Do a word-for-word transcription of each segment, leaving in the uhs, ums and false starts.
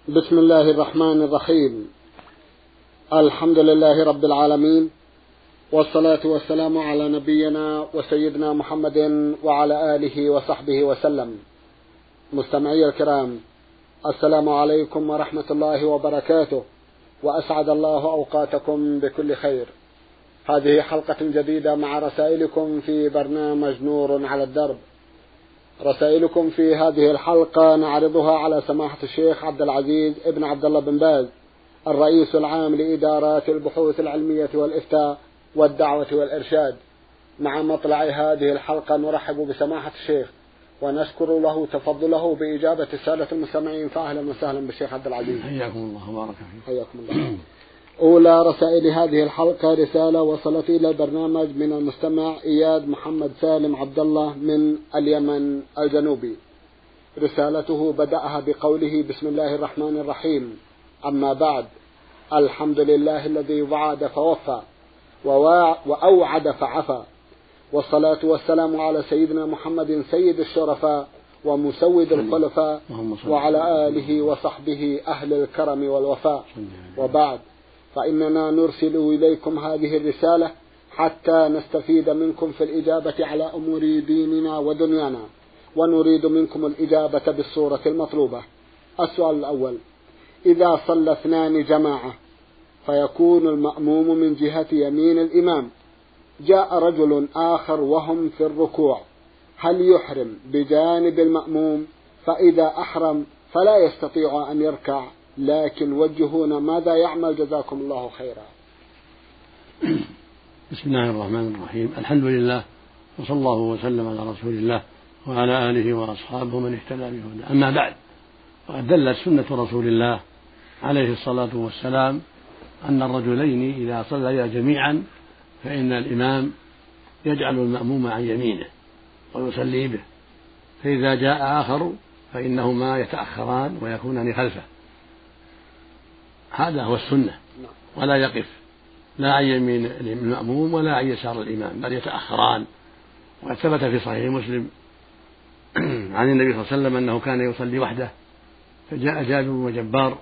بسم الله الرحمن الرحيم. الحمد لله رب العالمين، والصلاة والسلام على نبينا وسيدنا محمد وعلى آله وصحبه وسلم. مستمعي الكرام، السلام عليكم ورحمة الله وبركاته، وأسعد الله أوقاتكم بكل خير. هذه حلقة جديدة مع رسائلكم في برنامج نور على الدرب. رسائلكم في هذه الحلقة نعرضها على سماحة الشيخ عبد العزيز ابن عبد الله بن باز، الرئيس العام لإدارات البحوث العلمية والإفتاء والدعوة والإرشاد. مع مطلع هذه الحلقة نرحب بسماحة الشيخ ونشكر له تفضله بإجابة السادة المستمعين، فأهلا وسهلا بالشيخ عبد العزيز. حياكم الله وبارك فيكم. حياكم الله. أولى رسائل هذه الحلقة رسالة وصلت إلى البرنامج من المستمع إياد محمد سالم عبد الله من اليمن الجنوبي. رسالته بدأها بقوله: بسم الله الرحمن الرحيم. أما بعد، الحمد لله الذي وعد فوفى وأوعد فعفى، والصلاة والسلام على سيدنا محمد سيد الشرفاء ومسود الخلفاء، وعلى آله وصحبه أهل الكرم والوفاء. وبعد، فإننا نرسل إليكم هذه الرسالة حتى نستفيد منكم في الإجابة على أمور ديننا ودنيانا، ونريد منكم الإجابة بالصورة المطلوبة. السؤال الأول: إذا صلى اثنان جماعة فيكون المأموم من جهة يمين الإمام، جاء رجل آخر وهم في الركوع، هل يحرم بجانب المأموم؟ فإذا أحرم فلا يستطيع أن يركع، لكن وجهونا ماذا يعمل؟ جزاكم الله خيرا. بسم الله الرحمن الرحيم. الحمد لله، وصلى الله وسلم على رسول الله وعلى آله وأصحابه من اهتدى بهداه. أما بعد، فقد دلت سنة رسول الله عليه الصلاة والسلام أن الرجلين إذا صليا جميعا فإن الإمام يجعل المأموم عن يمينه ويصلي به، فإذا جاء آخر فإنهما يتأخران ويكونان خلفه. هذا هو السنة، ولا يقف لا عن يمين المأموم ولا عن يسار الإمام، بل يتأخران. وقد ثبت في صحيح مسلم عن النبي صلى الله عليه وسلم أنه كان يصلي وحده، فجاء جابر وجبار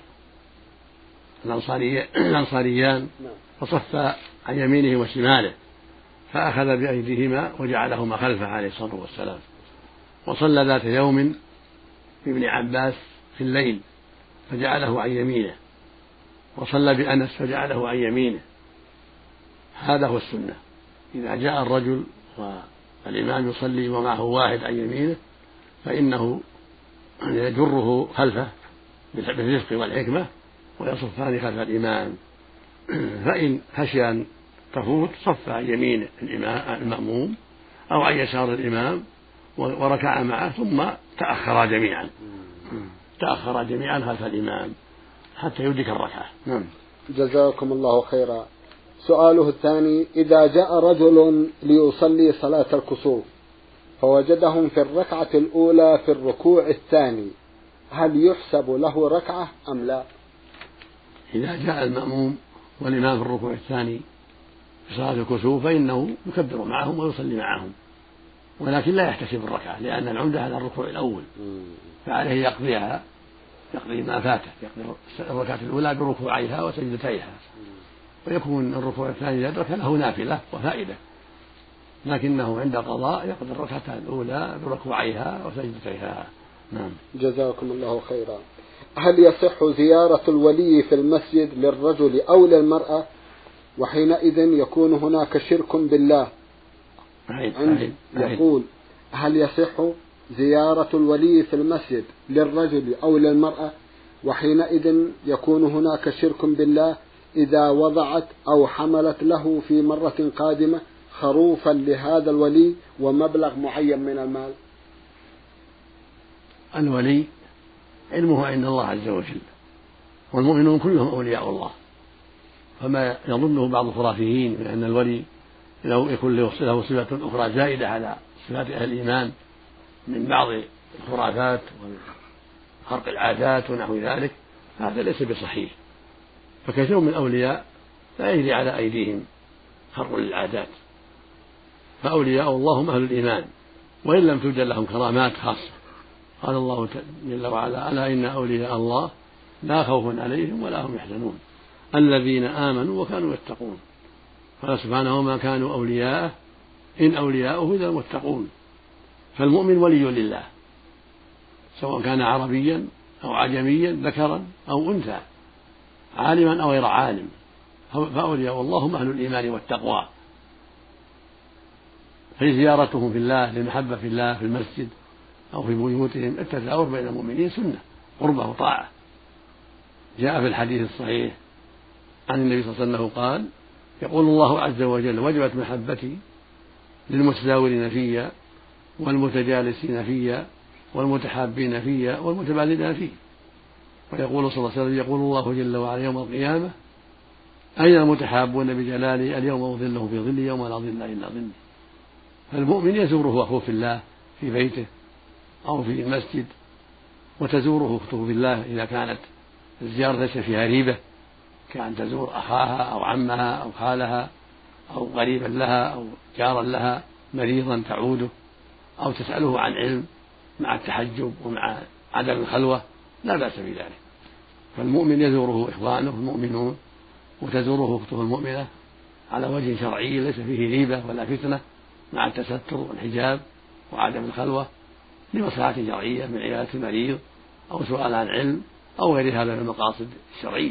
الأنصاريان فصفا عن يمينه وشماله، فأخذ بأيديهما وجعلهما خلفه عليه الصلاة والسلام. وصلى ذات يوم بابن عباس في الليل فجعله عن يمينه، وصلى بأنس فجعله عن يمينه. هذا هو السنة. إذا جاء الرجل والإمام يصلي ومعه واحد عن يمينه فإنه يجره خلفه بالرفق والحكمة ويصفان خلف الإمام، فإن خشي أن تفوت صف عن يمين المأموم أو عن يسار الإمام وركع معه، ثم تأخرا جميعا تأخرا جميعا خلف الإمام حتى يدرك الركعة. نعم. جزاكم الله خيرا. سؤاله الثاني: إذا جاء رجل ليصلي صلاة الكسوف فوجدهم في الركعة الأولى في الركوع الثاني، هل يحسب له ركعة أم لا؟ إذا جاء المأموم والإمام في الركوع الثاني في صلاة الكسوف فإنه يكبر معهم ويصلي معهم، ولكن لا يحتسب الركعة، لأن العمدة على الركوع الأول، فعليه يقضيها، يقضي ما فاته، يقضي الركعة الأولى بركوعيها وسجدتيها، ويكون الركوع الثاني إذا أدرك له نافلة وفائدة، لكنه عند قضاء يقضي الركعة الأولى بركوعيها وسجدتيها. نعم. جزاكم الله خيرا. هل يصح زيارة الولي في المسجد للرجل أو للمرأة، وحينئذ يكون هناك شرك بالله؟ عند يقول: هل يصح زيارة الولي في المسجد للرجل أو للمرأة، وحينئذ يكون هناك شرك بالله إذا وضعت أو حملت له في مرة قادمة خروفا لهذا الولي ومبلغ معين من المال؟ الولي علمه عند الله عز وجل، والمؤمنون كلهم أولياء الله، فما يظنه بعض الخرافيين من أن الولي لو يكون له صفة أخرى زائدة على صفات أهل الإيمان من بعض الخرافات وخرق العادات ونحو ذلك، هذا ليس بصحيح. فكثير من الأولياء لا يجري على أيديهم خرق للعادات، فأولياء الله هم أهل الإيمان وإن لم توجد لهم كرامات خاصة. قال الله جل وعلا: ألا إن أولياء الله لا خوف عليهم ولا هم يحزنون الذين آمنوا وكانوا يتقون. قال سبحانه وما كانوا أولياءه إن أولياؤه إلا المتقون. فالمؤمن ولي لله سواء كان عربيا أو عجميا ذكرا أو أنثى عالما أو غير عالم، فأولياء الله هم أهل الإيمان والتقوى. في زيارتهم في الله للمحبة في الله في المسجد أو في بيوتهم التزاور بين المؤمنين سنة قربة وطاعة. جاء في الحديث الصحيح عن النبي صلى الله عليه وسلم قال يقول الله عز وجل وجبت محبتي للمتزاورين فيا والمتجالسين فيا والمتحابين فيا والمتبادلين فيه. ويقول صلى الله عليه وسلم يقول الله جل وعلا يوم القيامة أين المتحابون بجلالي اليوم أظله في ظلي يوم لا ظل إلا ظلي. فالمؤمن يزوره أخوه في الله في بيته أو في المسجد، وتزوره أخته في الله إذا كانت الزيارة ليس فيها ريبة كأن تزور أخاها أو عمها أو خالها أو قريبا لها أو جارا لها مريضا تعوده أو تسأله عن علم مع التحجب ومع عدم الخلوة لا بأس بذلك. فالمؤمن يزوره إخوانه المؤمنون وتزوره أخته المؤمنة على وجه شرعي ليس فيه ريبة ولا فتنة مع التستر والحجاب وعدم الخلوة لمصلحة شرعية من عيادة المريض أو سؤال عن علم أو غير هذا من المقاصد الشرعية.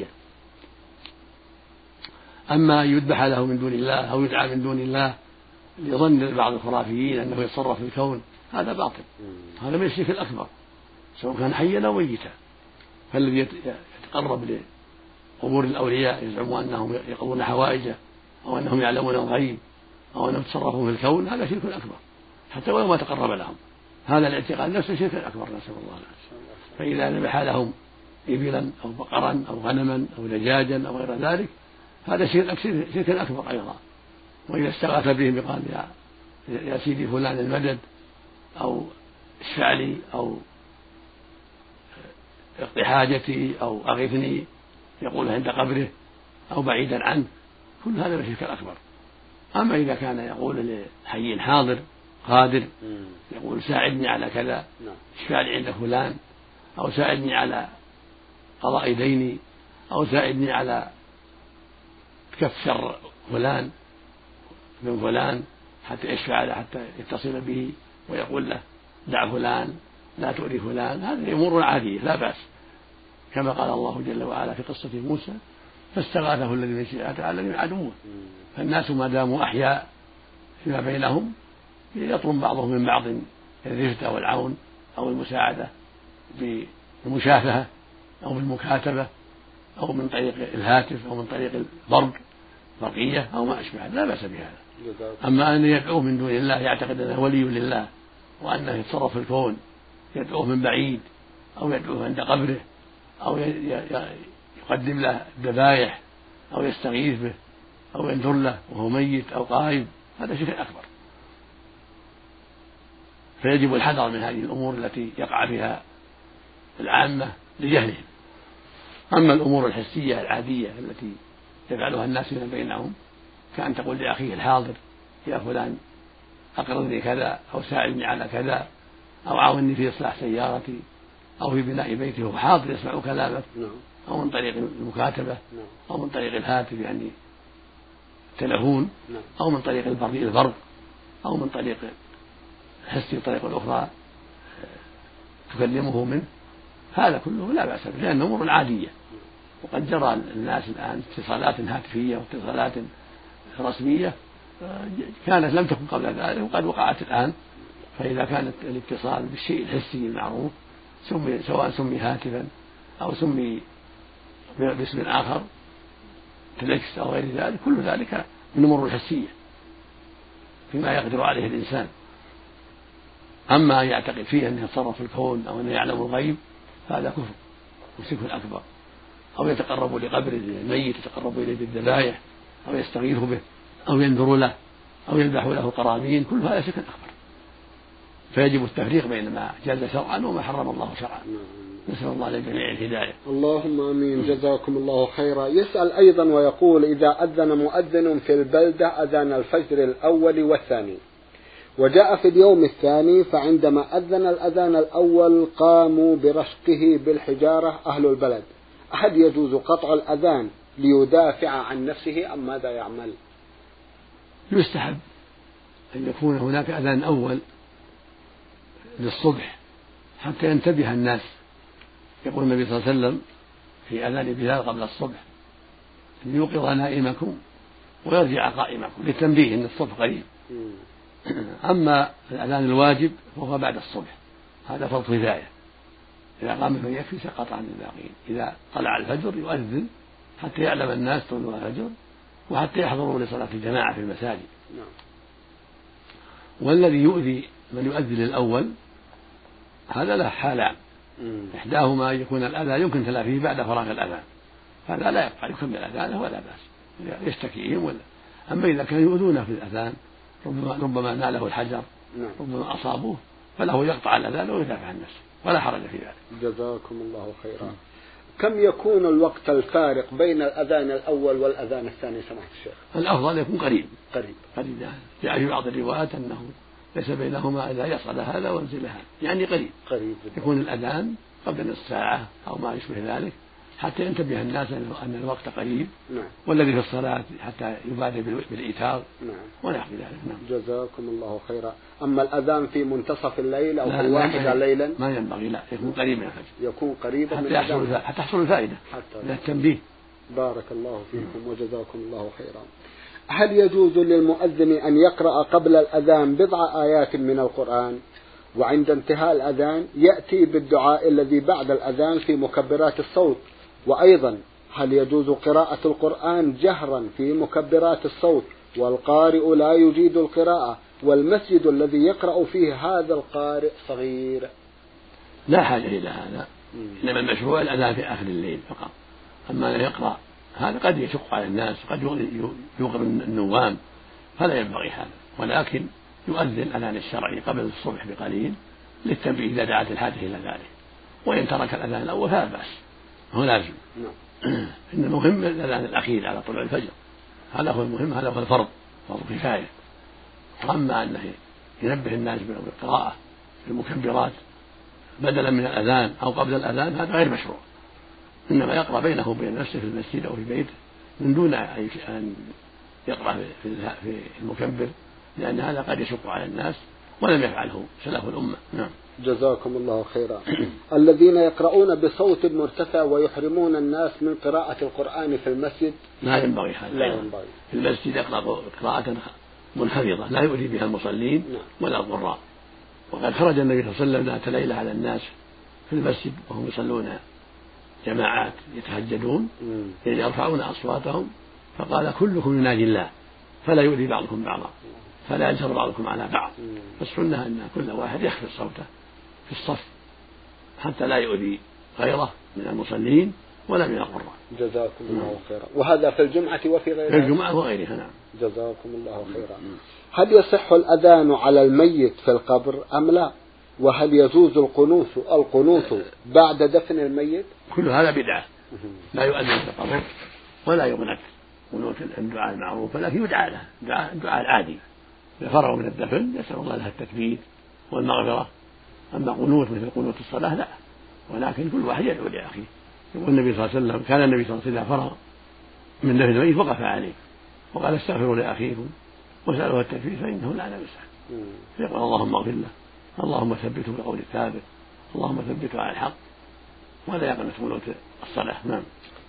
أما يذبح له من دون الله أو يدعى من دون الله لظن بعض الخرافيين أنه يتصرف في الكون هذا باطل، هذا من الشرك الأكبر سواء كان حيا أو ميتا. فالذي يتقرب لقبور الأولياء يزعمون أنهم يقضون حوائجه أو أنهم يعلمون الغيب أو أنهم يتصرفون في الكون هذا شرك أكبر حتى ولو ما تقرب لهم. هذا الاعتقاد نفسه شرك أكبر نسأل الله العافية. فإذا ذبح لهم إبلا أو بقرا أو غنما أو دجاجا أو غير ذلك هذا شرك أكبر أيضا. وإذا استغاث بهم قال يا, يا سيدي فلان المدد أو اشفع لي أو اقضي حاجتي أو أغثني يقول عند قبره أو بعيدا عنه كل هذا من الشرك الأكبر. أما إذا كان يقول لحي حاضر قادر يقول ساعدني على كذا اشفع لي عند فلان أو ساعدني على قضاء ديني أو ساعدني على كف شر فلان من فلان حتى يشفع له حتى يتصل به ويقول له دع فلان لا تؤذي فلان، هذه أمور عادية لا بأس. كما قال الله جل وعلا في قصة موسى فاستغاثه الذي من شيعته على الذي من عدوه. فالناس ما داموا أحياء فيما بينهم يطلب بعضهم من بعض الرفق والعون أو المساعدة بالمشافهة أو بالمكاتبة أو من طريق الهاتف أو من طريق البرق برقية أو ما أشبه لا بأس بهذا. أما أن يدعوه من دون الله يعتقد أنه ولي لله وأنه يتصرف في الكون يدعوه من بعيد أو يدعوه عند قبره أو يقدم له الذبائح أو يستغيث به أو ينذر له وهو ميت أو قائم هذا شرك أكبر. فيجب الحذر من هذه الأمور التي يقع فيها العامة لجهلهم. أما الأمور الحسية العادية التي يفعلها الناس فيما بينهم كأن تقول لأخيه الحاضر يا فلان أقرضني كذا أو ساعدني على كذا أو عاوني في إصلاح سيارتي أو في بناء بيتي وهو حاضر يسمع كلامك أو من طريق المكاتبة أو من طريق الهاتف يعني التلفون أو من طريق البرق أو من طريق الحسي الطريقة الأخرى تكلمه منه، هذا كله لا بأس به لأنه أمور عادية. وقد جرى الناس الآن اتصالات هاتفية واتصالات رسمية كانت لم تكن قبل ذلك وقد وقعت الآن. فإذا كانت الاتصال بالشيء الحسي المعروف سمي سواء سمي هاتفا أو سمي باسم آخر تلكس أو غير ذلك كل ذلك من أمور الحسية فيما يقدر عليه الإنسان. أما أن يعتقد فيه أنه يتصرف في الكون أو أنه يعلم الغيب هذا كفر وشرك أكبر. أو يتقرب لقبر الميت يتقرب إليه بالذبائح أو يستغيث به أو ينذر له أو يذبح له قرابين كل هذا شرك أكبر. فيجب التفريق بين ما جاز شرعا وما حرم الله شرعا. نسأل الله للجميع الهداية. اللهم آمين. جزاكم الله خيرا. يسأل أيضا ويقول إذا أذن مؤذن في البلدة أذان الفجر الأول والثاني وجاء في اليوم الثاني فعندما أذن الأذان الأول قاموا برشقه بالحجارة أهل البلد هل يجوز قطع الأذان ليدافع عن نفسه أم ماذا يعمل؟ يستحب أن يكون هناك أذان أول للصبح حتى ينتبه الناس. يقول النبي صلى الله عليه وسلم في أذان بلال قبل الصبح: أن يوقظ نائمكم ويرجع قائمكم، للتنبيه أن الصبح قريب. أما الأذان الواجب فهو بعد الصبح، هذا فرض كفاية، إذا قام من يكفي سقط عن الباقين. إذا طلع الفجر يؤذن حتى يعلم الناس طلوع الفجر وحتى يحضروا لصلاة الجماعة في المساجد. والذي يؤذي من يؤذن الأول هذا له حالان: إحداهما أن يكون الأذان يمكن تلافيه بعد فراغ الأذان، هذا لا يبقى، يكمل أذانه ولا بأس، يشتكيهم ولا. أما إذا كانوا يؤذونه في الأذان ربما, ربما ناله الحجر، ربما أصابوه، فله يقطع الأذان ويدافع عن نفسه ولا حرج في ذلك. جزاكم الله خيرا. كم يكون الوقت الفارق بين الأذان الأول والأذان الثاني سماحة الشيخ؟ الأفضل يكون قريب قريب قريب يعني. جاء في بعض الروايات أنه ليس بينهما إذا يصل هذا وانزل هذا، يعني قريب قريب يكون الأذان قبل نصف ساعة أو ما يشبه ذلك حتى ينتبه الناس أن الوقت قريب. نعم. والذي في الصلاة حتى يبادر بالإيتار. نعم. ونحو ذلك. نعم. جزاكم الله خيرا. أما الأذان في منتصف الليل أو في الواحدة ليلا ما ينبغي، لا، يكون قريب من الفجر، يكون قريبا حتى من يحصل حتى تحصل الفائدة من التنبيه. بارك الله فيكم وجزاكم الله خيرا. هل يجوز للمؤذن أن يقرأ قبل الأذان بضع آيات من القرآن وعند انتهاء الأذان يأتي بالدعاء الذي بعد الأذان في مكبرات الصوت؟ وأيضا هل يجوز قراءة القرآن جهرا في مكبرات الصوت والقارئ لا يجيد القراءة والمسجد الذي يقرأ فيه هذا القارئ صغير؟ لا حاجة إلى هذا، إنما المشروع الأذان في آخر الليل فقط. أما أن يقرأ هذا قد يشق على الناس، قد يوقظ النوام، فلا ينبغي هذا، ولكن يؤذن الأذان الشرعي قبل الصبح بقليل للتنبيه إذا دعت الحاجة إلى ذلك. وإن ترك الأذان الأول فلا بأس، هو لازم. إن المهم الأذان الأخير على طلوع الفجر، هذا هو المهم، هذا هو الفرض، فرض كفاية. أما أنه ينبه الناس بالقراءة في المكبرات بدلا من الأذان أو قبل الأذان هذا غير مشروع، إنما يقرأ بينه وبين نفسه في المسجد أو في بيته من دون أن يقرأ في المكبر، لأن هذا قد يشق على الناس ولم يفعله سلف الأمة. نعم. جزاكم الله خيرا. الذين يقرؤون بصوت مرتفع ويحرمون الناس من قراءة القرآن في المسجد لا ينبغي هذا. لا ينبغي. في المسجد يقرأ قراءة منخفضة لا يؤذي بها المصلين ولا القراء. وقد خرج النبي صلى الله عليه وسلم ذات ليلة على الناس في المسجد وهم يصلون جماعات يتهجدون يعني يرفعون أصواتهم، فقال: كلكم يناجي الله فلا يؤذي بعضكم بعضا فلا يجهر بعضكم على بعض. فالسنة أن كل واحد يخفض صوته في الصف حتى لا يؤذي غيره من المصلين ولا من القراء. جزاكم الله خيرا. وهذا في الجمعة وفي غيرها؟ في الجمعة وغيرها. نعم. جزاكم الله خيرا. هل يصح الأذان على الميت في القبر أم لا؟ وهل يجوز القنوت القنوت بعد دفن الميت؟ كل هذا بدعة، لا يؤذن في القبر ولا يقنت قنوت الدعاء المعروف، ولكن يدعى له الدعاء العادي إذا فرغوا من الدفن يسأل الله له التثبيت والمغفرة. أما قنوت مثل قنوت الصلاة لا، ولكن كل واحد يدعو لأخيه. يقول النبي صلى الله عليه وسلم: كان النبي صلى الله عليه وسلم فرغ من دفن الميت وقف عليه وقال: استغفروا لأخيكم واسألوه التثبيت فإنه لا نمسه. فيقول: اللهم اغفر له، اللهم ثبته بالقول الثابت، اللهم ثبته على الحق، ولا يقنط قنوت الصلاة. نعم.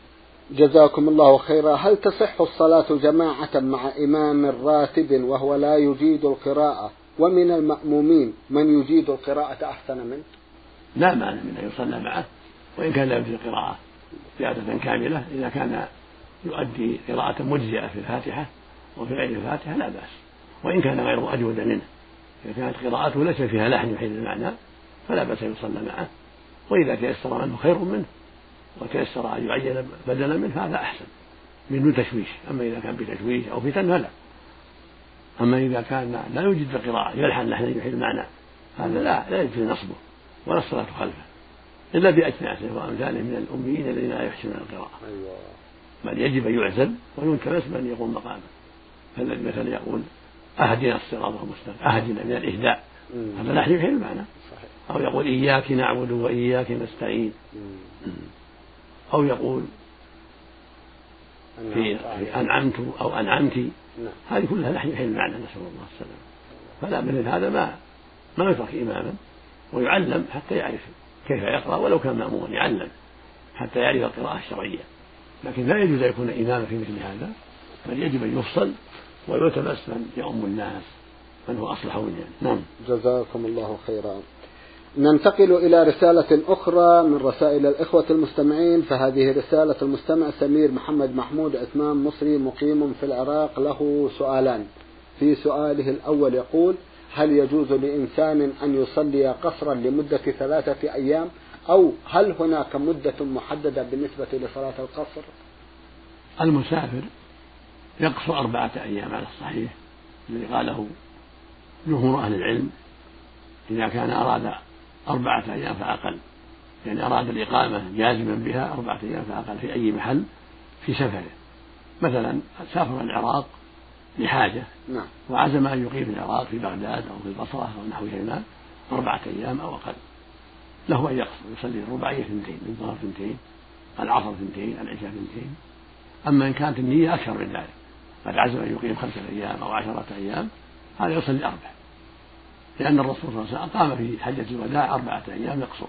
جزاكم الله خيرا. هل تصح الصلاة جماعة مع إمام راتب وهو لا يجيد القراءة، ومن المأمومين من يجيد القراءة أحسن منه؟ لا مانع من أن يصلى معه وإن كان لا يجيد القراءة زيادة كاملة، إذا كان يؤدي قراءة مجزئة في الفاتحة وفي غير الفاتحة لا بأس، وإن كان غيره أجود منه. إذا كانت قراءته ليس فيها لحن يحيل المعنى فلا بأس يصلى معه، وإذا تيسر منه خير منه وتيسر أن يعين بدلا منه هذا أحسن من دون تشويش. أما إذا كان بتشويش أو فتن فلا. أما إذا كان لا يوجد القراءة يلحن لحنا يحيل المعنى هذا لا لا يجوز نصبه ولا الصلاة خلفه إلا بأجناسه وأمثاله من الأميين الذين لا يحسنون القراءة. بل يجب أن يعزل ويلتمس من يقوم مقامه. فالذي مثلا يقول: أهدنا الصراط المستقيم، أهدنا من الإهداء، هذا لحن يحيل المعنى. أو يقول: إياك نعبد وإياك نستعين. أو يقول في أنعمت أو أنعمت، هذه كلها لحن يحل المعنى، نسأل الله السلامة. فلا بد هذا ما ما يترك إماما، ويعلم حتى يعرف كيف يقرأ، ولو كان مأموما يعلم حتى يعرف القراءة الشرعية. لكن لا يجوز أن يكون إماما في مثل هذا، بل يجب أن يفصل ويلتمس من يؤم الناس من هو أصلح منهم. نعم. جزاكم الله خيرا. ننتقل إلى رسالة أخرى من رسائل الإخوة المستمعين، فهذه رسالة المستمع سمير محمد محمود عثمان مصري مقيم في العراق، له سؤالان. في سؤاله الأول يقول: هل يجوز لإنسان أن يصلي قصرا لمدة ثلاثة أيام، أو هل هناك مدة محددة بالنسبة لصلاة القصر؟ المسافر يقصر أربعة أيام على الصحيح الذي قاله جمهور أهل العلم، إذا كان أراد أربعة أيام فأقل، يعني أراد الإقامة جازما بها أربعة أيام فأقل في أي محل في سفره. مثلا سافر العراق لحاجة نعم. وعزم أن يقيم في العراق في بغداد أو في البصرة أو نحوهما أربعة أيام أو أقل، له أن يقصر يصلي الرباعية اثنتين، الظهر اثنتين، العصر اثنتين، العشاء اثنتين. أما إن كانت النية أكثر من ذلك، قد عزم أن يقيم خمسة أيام أو عشرة أيام، هذا يصلي أربع، لأن الرسول صلى الله عليه وسلم قام في حجة الوداع أربعة أيام يقصر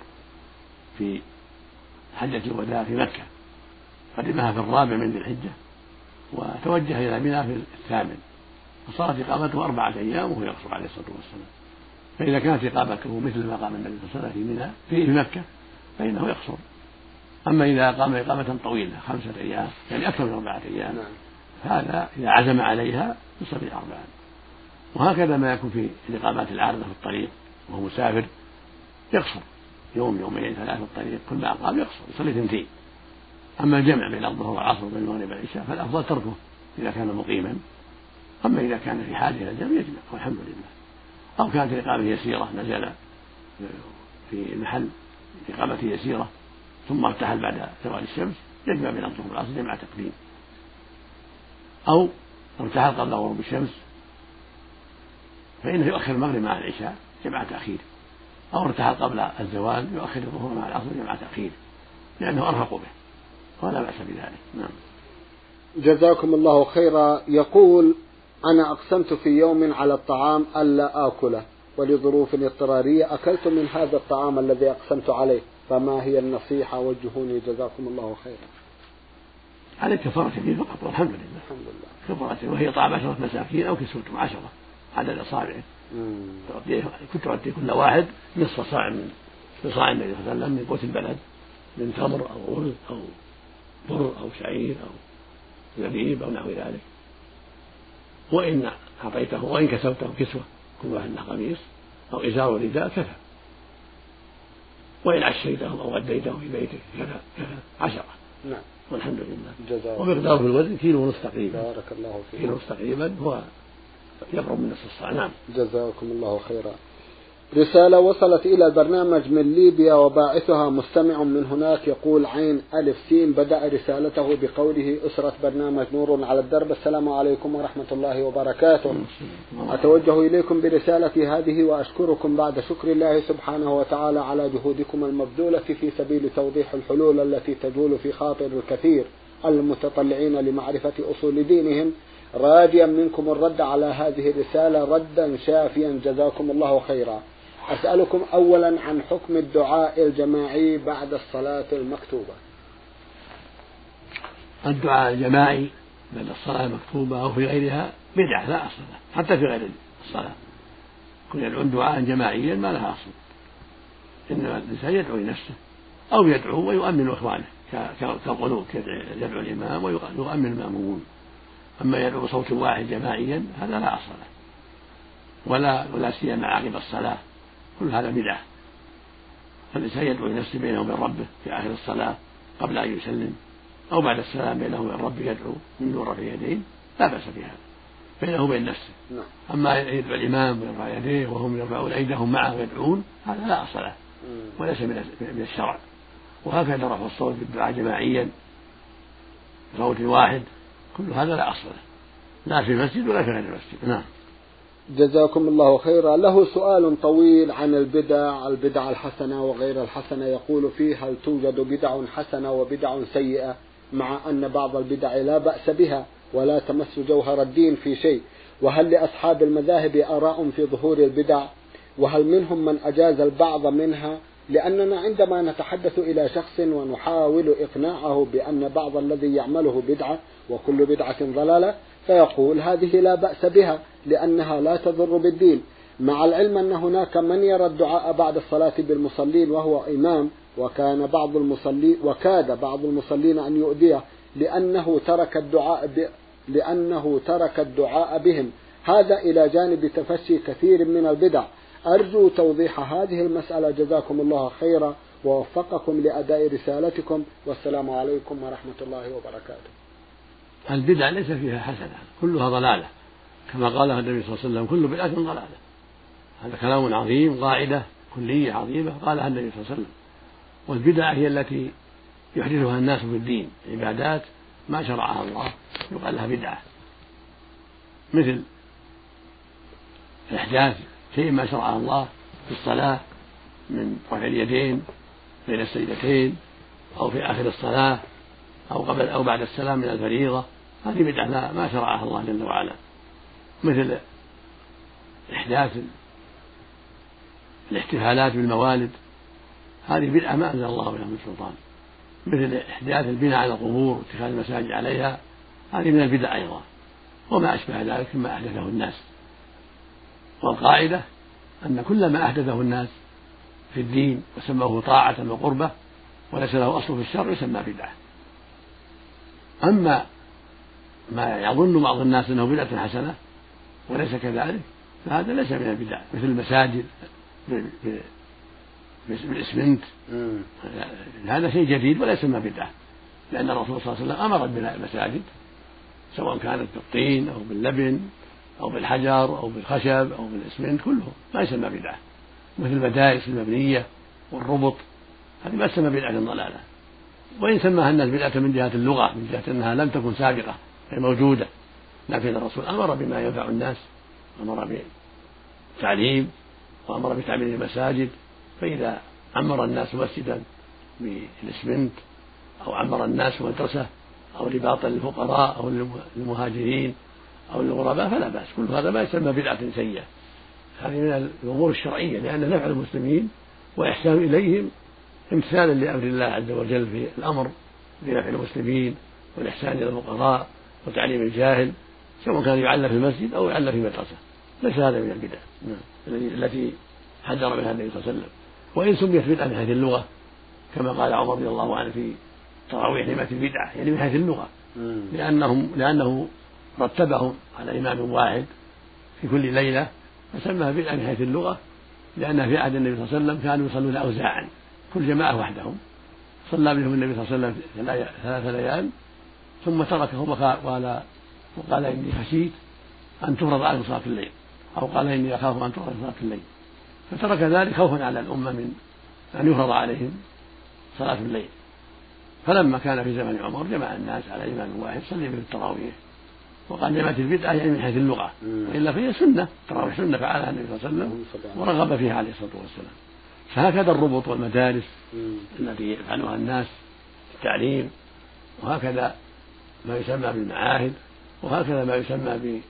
في حجة الوداع في مكة، قدمها في الرابع من ذي الحجة وتوجه إلى منى في الثامن، فصارت إقامته أربعة أيام وهو يقصر عليه الصلاة والسلام. فإذا كانت إقامته مثل ما قام النبي صلى الله عليه وسلم في منى في مكة فإنه يقصر. أما إذا قام إقامة طويلة خمسة أيام يعني أكثر من أربعة أيام، هذا إذا عزم عليها يصلي أربعا. وهكذا ما يكون في الإقامات العارضة في الطريق وهو مسافر يقصر يوم يومين ثلاثة في الطريق، كل ما أقام يقصر يصلي اثنتين. أما الجمع بين الظهر والعصر وبين المغرب والعشاء فالأفضل تركه إذا كان مقيما. أما إذا كان في حاجة إلى الجمع يجمع والحمد لله. أو كانت الإقامة يسيرة، نزل في محل إقامة يسيرة ثم ارتحل بعد زوال الشمس، يجمع بين الظهر والعصر جمع تقديم. أو ارتحل قبل غروب الشمس فإنه يؤخر المغرب مع العشاء جمع تأخير، أو ارتحل قبل الزوال يؤخر الظهر مع العصر جمع تأخير، لأنه أرفق به ولا بأس بذلك. نعم. جزاكم الله خيرا. يقول: أنا أقسمت في يوم على الطعام ألا آكله، ولظروف اضطرارية أكلت من هذا الطعام الذي أقسمت عليه، فما هي النصيحة؟ وجهوني جزاكم الله خيرا. عليك كفارة يمين فقط والحمد لله. الحمد لله. كفارة، وهي طعام عشرة مساكين أو كسوتهم عشرة عدد أصابعه، كنت تعطي كل واحد نصف صاع من صاع النبي صلى الله عليه وسلم من قوت البلد، من تمر أو رز أو بر أو شعير أو زبيب أو نحو ذلك. وإن أعطيته وإن كسوته كسوة كل واحد له قميص أو إزار ورداء كفى، وإن عشيته أو غديته في بيتك كفى كفى عشرة. نعم. والحمد لله. ومقداره في الوزن كيلو ونصف تقريبا. بارك الله فيك. كيلو ونصف تقريبا هو يقرب من نصف الصاع. نعم. جزاكم الله خيرا. رسالة وصلت إلى البرنامج من ليبيا وباعثها مستمع من هناك، يقول عين ألف سين، بدأ رسالته بقوله: أسرة برنامج نور على الدرب، السلام عليكم ورحمة الله وبركاته. أتوجه إليكم برسالتي هذه وأشكركم بعد شكر الله سبحانه وتعالى على جهودكم المبذولة في سبيل توضيح الحلول التي تجول في خاطر الكثير المتطلعين لمعرفة أصول دينهم، راجيا منكم الرد على هذه الرسالة ردا شافيا جزاكم الله خيرا. أسألكم أولا عن حكم الدعاء الجماعي بعد الصلاة المكتوبة. الدعاء الجماعي بعد الصلاة المكتوبة أو في غيرها بدعة لا أصل له، حتى في غير الصلاة كن يدعون دعاء جماعيا ما لها أصل، إنما الإنسان يدعو لنفسه أو يدعو ويؤمن إخوانه كالقنوت، يدعو الإمام ويؤمن المأمومون. أما يدعو بصوت واحد جماعيا هذا لا أصل له، ولا ولا سيما عقب الصلاة، كل هذا بدعة. فالإنسان يدعو لنفسه بينه وبين ربه في آخر الصلاة قبل أن يسلم، أو بعد السلام بينه وبين ربه يدعو من دون رفع يديه، لا بأس بهذا بينه وبين نفسه. أما يدعو الإمام ويرفع يديه وهم يرفعون أيديهم معه ويدعون، هذا لا أصل له وليس من الشرع. وهكذا رفع الصوت بالدعاء جماعيا بصوت واحد، كل هذا لا أصل له، لا في المسجد ولا في غير المسجد. نعم. جزاكم الله خيرا. له سؤال طويل عن البدع، البدع الحسنة وغير الحسنة، يقول فيه: هل توجد بدع حسنة وبدع سيئة، مع أن بعض البدع لا بأس بها ولا تمس جوهر الدين في شيء؟ وهل لأصحاب المذاهب آراء في ظهور البدع؟ وهل منهم من أجاز البعض منها؟ لأننا عندما نتحدث إلى شخص ونحاول إقناعه بأن بعض الذي يعمله بدعة وكل بدعة ضلالة، فيقول هذه لا بأس بها لأنها لا تضر بالدين، مع العلم أن هناك من يرى الدعاء بعد الصلاة بالمصلين وهو إمام، وكان بعض المصلين وكاد بعض المصلين أن يؤذيه لأنه ترك الدعاء ب... لأنه ترك الدعاء بهم، هذا إلى جانب تفشي كثير من البدع. أرجو توضيح هذه المسألة، جزاكم الله خيرا ووفقكم لأداء رسالتكم، والسلام عليكم ورحمة الله وبركاته. البدع ليس فيها حسنة، كلها ضلالة، كما قال النبي صلى الله عليه وسلم: كل بدعة ضلالة. هذا كلام عظيم، قاعدة كلية عظيمة قالها النبي صلى الله عليه وسلم. والبدع هي التي يحدثها الناس في الدين، عبادات ما شرعها الله يقال لها بدعة، مثل إحداث شيء ما شرعه الله في الصلاة من رفع اليدين بين السجدتين، أو في آخر الصلاة، أو قبل أو بعد السلام من الفريضة، هذه بدعة ما شرعها الله جل وعلا. مثل إحداث الاحتفالات بالموالد، هذه بدعة ما أنزل الله بها من سلطان. مثل إحداث البناء على القبور واتخاذ المساجد عليها، هذه من البدع أيضا، وما أشبه ذلك مما أحدثه الناس. والقاعدة أن كل ما أحدثه الناس في الدين وسموه طاعة وقربة وليس له أصل في الشرع يسمى بدعة. أما ما يظن بعض الناس أنه بدعة حسنة وليس كذلك فهذا ليس من البدع، مثل المساجد بالإسمنت، هذا شيء جديد ولا يسمى بدعة، لأن الرسول صلى الله عليه وسلم أمر ببناء المساجد سواء كانت بالطين أو باللبن أو بالحجر أو بالخشب أو بالإسمنت، كله ما يسمى بدعة. مثل المدارس المبنية والربط، هذه ما تسمى بدعة ضلالة، وإن سماها الناس بدعة من جهة اللغة، من جهة أنها لم تكن سابقة غير موجودة، لكن الرسول أمر بما ينفع الناس، أمر بالتعليم وأمر بتعمير المساجد. فإذا عمر الناس مسجدا بالإسمنت أو عمر الناس مدرسة أو رباطا للفقراء أو للمهاجرين أو للغرباء فلا بأس، كل هذا ما يسمى بدعة سيئة. هذه من الأمور الشرعية، لأن نفع المسلمين وإحسان إليهم امتثالا لأمر الله عز وجل في الأمر بنفع المسلمين والإحسان إلى الفقراء وتعليم الجاهل، سواء كان يعلم في المسجد أو يعلم في مدرسة، ليس هذا من البدع التي حذر منها النبي صلى الله عليه وسلم. وإن سميت بدعة من حيث اللغة كما قال عمر رضي الله عنه في تراويح لمة البدعة، يعني من حيث اللغة، لأنهم لأنه رتبهم على إمام واحد في كل ليلة فسماها بدعة من حيث اللغة، لأن في عهد النبي صلى الله عليه وسلم كانوا يصلون أوزاعا، كل جماعة وحدهم، صلى بهم النبي صلى الله عليه وسلم ثلاث ليال ثم تركهم وقال وقال إني خشيت أن تفرض عليهم صلاة الليل، أو قال إني أخاف أن تفرض صلاة الليل، فترك ذلك خوفا على الأمة من أن يفرض عليهم صلاة الليل. فلما كان في زمن عمر جمع الناس على إمام واحد صلي به التراويح، وقال جمعت البدعة يعني من حيث اللغة، وإلا فهي سنة، التراويح سنة فعلها النبي صلى الله عليه وسلم ورغب فيها عليه الصلاة والسلام. فهكذا الربط والمدارس التي يفعلها الناس التعليم، وهكذا ما يسمى بالمعاهد، وهكذا ما يسمى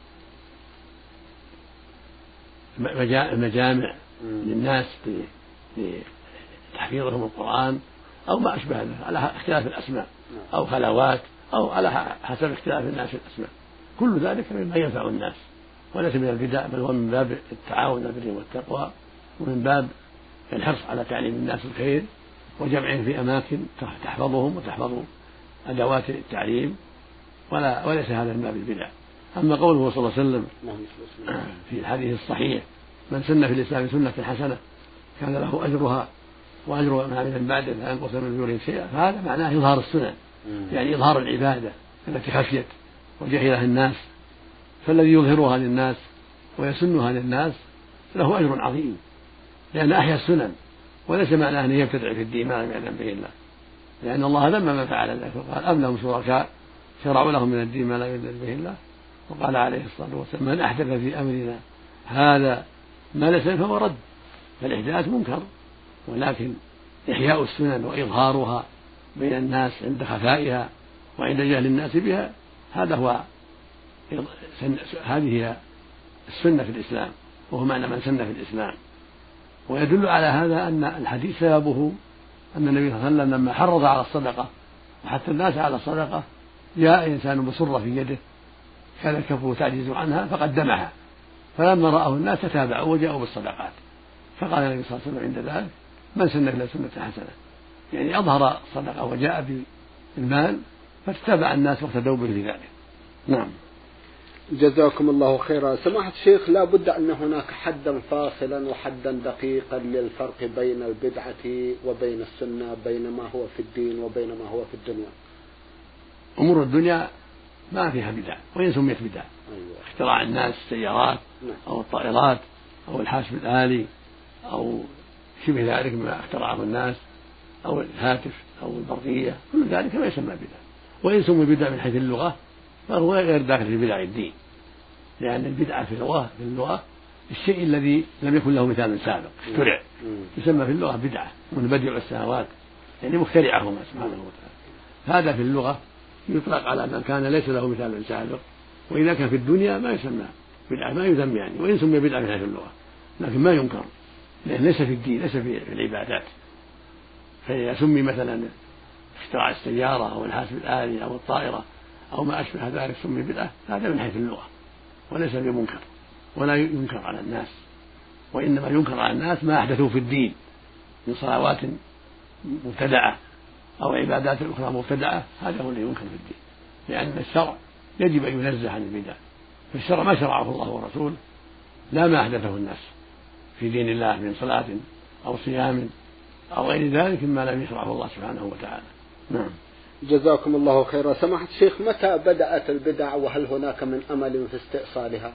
بمجامع للناس لتحفيظهم القرآن أو ما أشبه ذلك على اختلاف الأسماء، أو خلوات، أو على حسب اختلاف الناس في الأسماء، كل ذلك مما ينفع الناس وليس من البدع، بل هو من باب التعاون على البر والتقوى، ومن باب الحرص على تعليم الناس الخير وجمعهم في أماكن تحفظهم وتحفظ أدوات التعليم، ولا وليس هذا من باب البدع. أما قوله صلى الله عليه وسلم في الحديث الصحيح: من سن في الإسلام سنة حسنة كان له أجرها وأجر من عمل بعده لا ينقص من أجورهم شيئا، فهذا معناه إظهار السنن، يعني إظهار العبادة التي خشيت وجهلها الناس، فالذي يظهرها للناس ويسنها للناس له أجر عظيم، لأن أحيا السنن، وليس معناه أن يبتدع في الدين ما لم يعلم به الله، لأن الله ذم من فعل ذلك وقال: أم لهم شركاء شرعوا لهم من الدين ما لا يؤذن به الله وقال عليه الصلاة والسلام من أحدث في أمرنا هذا ما ليس فهو رد. فالإحداث منكر، ولكن إحياء السنن وإظهارها بين الناس عند خفائها وعند جهل الناس بها هذا هو هذه هي السنة في الإسلام، وهو معنى من سن في الإسلام. ويدل على هذا أن الحديث سببه أن النبي صلى الله عليه وسلم لما حرض على الصدقة وحتى الناس على الصدقة جاء إنسان بصرة في يده كان كفه تعجز عنها فقدمها، فلما رآه الناس تتابعوا وجاءوا بالصدقات، فقال النبي صلى الله عليه وسلم عند ذلك من سن إلى سنة حسنة، يعني أظهر الصدقة وجاء بالمال فاتبع الناس واقتدوا به في ذلك. نعم. جزاكم الله خيرا. سماحة الشيخ، لا بد أن هناك حدا فاصلا وحدا دقيقا للفرق بين البدعة وبين السنة، بين ما هو في الدين وبين ما هو في الدنيا. أمور الدنيا ما فيها بدع وإن سميت بدع. أيوة. اختراع الناس السيارات أو الطائرات أو الحاسب الآلي أو شبه ذلك ما اخترعه الناس أو الهاتف أو البرقية، كل ذلك ما يسمى بدع. وإن سمي بدع من حيث اللغة فهو غير داخل في بدع الدين، لأن البدعة في اللغة في اللغة الشيء الذي لم يكن له مثال سابق اخترع، يسمى في اللغة بدعة، منبدع السماوات يعني مخترعهما سبحانه وتعالى. هذا في اللغة يطلق على من كان ليس له مثال سابق، وإذا كان في الدنيا ما يسمى بدعة، ما يذم يعني، وإن سمي بدعة من حيث اللغة لكن ما ينكر، لأن ليس في الدين، ليس في العبادات. فإذا سمي مثلا اختراع السيارة أو الحاسب الآلي أو الطائرة أو ما أشبه ذلك سمي بدعة، هذا من حيث اللغة وليس بمنكر ولا ينكر على الناس، وإنما ينكر على الناس ما أحدثوا في الدين من صلوات مبتدعة أو عبادات أخرى مبتدعة، هذا هو الذي ينكر في الدين، لأن الشرع يجب أن ينزه عن البدع. فالشرع ما شرعه الله ورسوله لا ما أحدثه الناس في دين الله من صلاة أو صيام أو غير ذلك مما لم يشرعه الله سبحانه وتعالى. نعم. جزاكم الله خيرا. سماحة الشيخ، متى بدأت البدع وهل هناك من أمل في استئصالها؟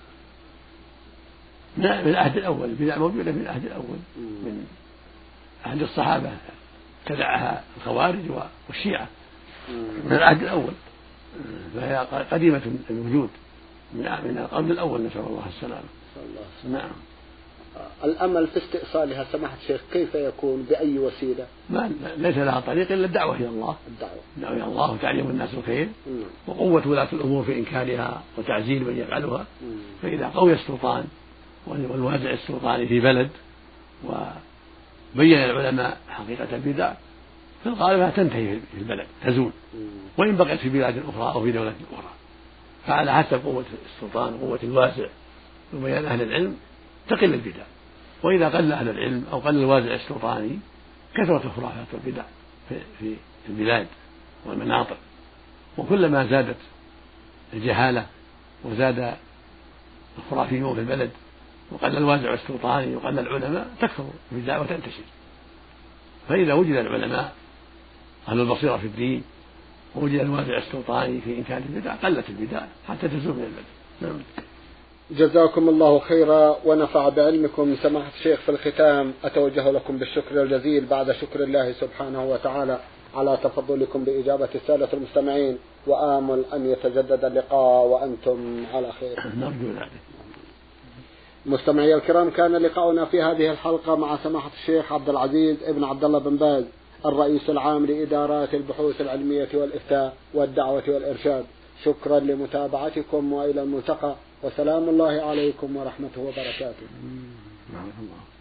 من العهد الأول، البدع موجودة من العهد الأول، من عهد الصحابة ابتدعها الخوارج والشيعة من العهد الأول، فهي قديمة الوجود من القرن الأول، نسأل الله السلامة. نعم. الأمل في استئصالها سماحة الشيخ كيف يكون، بأي وسيلة؟ ما ليس لها طريق إلا الدعوة إلى الله، الدعوة الدعوة إلى الله وتعليم الناس الخير، مم. وقوة ولاة الأمور في إنكارها وتعزيل من يفعلها. مم. فإذا قوي السلطان والوازع السلطاني في بلد وبين العلماء حقيقة البدع في الغالب تنتهي في البلد تزول، مم. وإن بقيت في بلاد أخرى أو في دولة أخرى، فعلى حسب قوة السلطان وقوة الوازع وبيان أهل العلم تقل البدع. وإذا قل أهل العلم أو قل الوازع السلطاني كثرت الخرافات والبدع في البلاد والمناطق، وكلما زادت الجهالة وزاد الخرافيون في البلد وقل الوازع السلطاني وقل العلماء تكثر البدع وتنتشر. فإذا وجد العلماء أهل البصيرة في الدين ووجد الوازع السلطاني في إنكار البدع قلت البدع حتى تزول من البلد. نعم. جزاكم الله خيرا ونفع بعلمكم. سماحة الشيخ، في الختام أتوجه لكم بالشكر الجزيل بعد شكر الله سبحانه وتعالى على تفضلكم بإجابة السادة المستمعين، وآمل أن يتجدد اللقاء وأنتم على خير. نرجو ذلك. مستمعي الكرام، كان لقاؤنا في هذه الحلقة مع سماحة الشيخ عبد العزيز ابن عبد الله بن باز، الرئيس العام لإدارات البحوث العلمية والإفتاء والدعوة والإرشاد. شكرا لمتابعتكم وإلى الملتقى، وسلام الله عليكم ورحمته وبركاته.